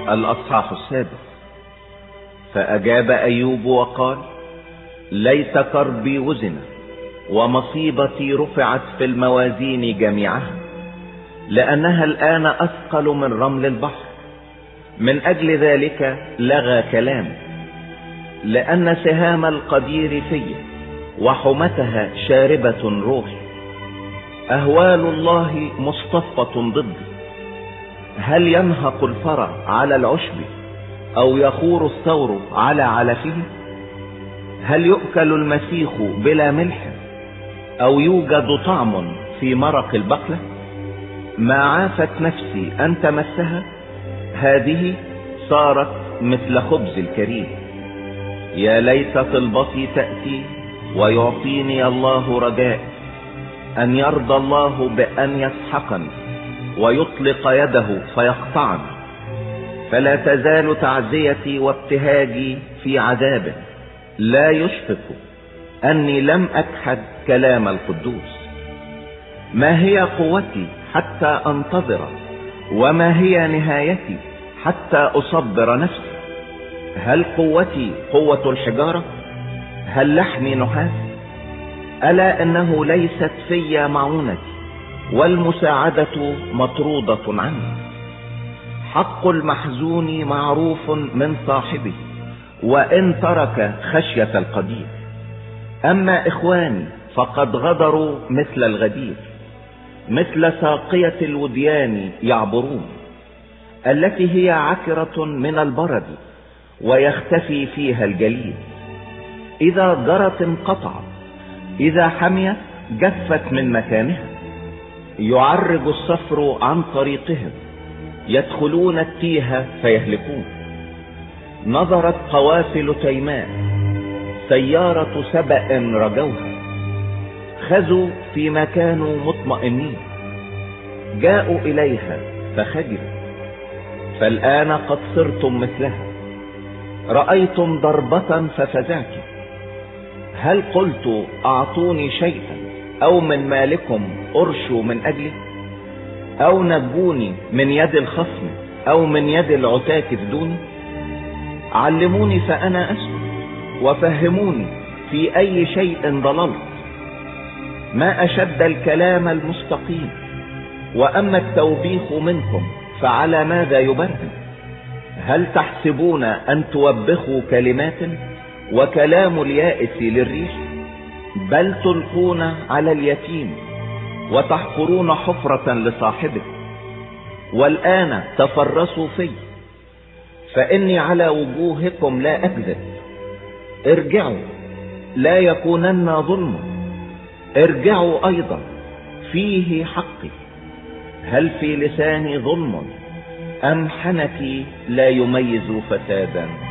الأصحاح 7. فأجاب أيوب وقال: ليت كربي وزن ومصيبتي رفعت في الموازين جميعها، لأنها الآن أثقل من رمل البحر. من أجل ذلك لغى كلامي، لأن سهام القدير في وحمتها شاربة روحي. أهوال الله مصطفة ضدي. هل ينهق الفرع على العشب أو يخور الثور على علفه؟ هل يؤكل المسيخ بلا ملح أو يوجد طعم في مرق البقلة؟ ما عافت نفسي أن تمسها، هذه صارت مثل خبز الكريم. يا ليت طلبتي تأتي ويعطيني الله رجاء، أن يرضى الله بأن يسحقني ويطلق يده فيقطعني. فلا تزال تعزيتي وابتهاجي في عذاب، لا يشفق أني لم أكحد كلام القدوس. ما هي قوتي حتى أنتظر، وما هي نهايتي حتى أصبر نفسي؟ هل قوتي قوة الحجارة؟ هل لحمي نحاس؟ ألا إنه ليست في معونتي، والمساعدة مطرودة عني. حق المحزون معروف من صاحبه، وإن ترك خشية القدير. أما إخواني فقد غدروا مثل الغدير، مثل ساقية الوديان يعبرون، التي هي عكرة من البرد ويختفي فيها الجليد. إذا جرت انقطعت، إذا حميت جفت من مكانها. يعرج الصفر عن طريقهم، يدخلون التيه فيهلكون. نظرت قوافل تيماء، سيارة سبأ رجوها. خذوا فيما كانوا مطمئنين، جاءوا إليها فخجلوا. فالآن قد صرتم مثلها، رأيتم ضربة ففزعتم. هل قلت أعطوني شيئا، أو من مالكم أرشوا من أجلي، أو نجوني من يد الخصم، أو من يد العتاة كفدوني؟ علموني فأنا أسكت، وفهموني في أي شيء ضللت. ما أشد الكلام المستقيم، وأما التوبيخ منكم فعلى ماذا يبرهن؟ هل تحسبون أن توبخوا كلمات، وكلام اليائس للريح؟ بل تلقون على اليتيم، وتحفرون حفرة لصاحبه. والآن تفرسوا في، فإني على وجوهكم لا أكذب. ارجعوا لا يكونن ظلما، ارجعوا أيضا فيه حقي. هل في لساني ظلم، أم حنكي لا يميز فسادا؟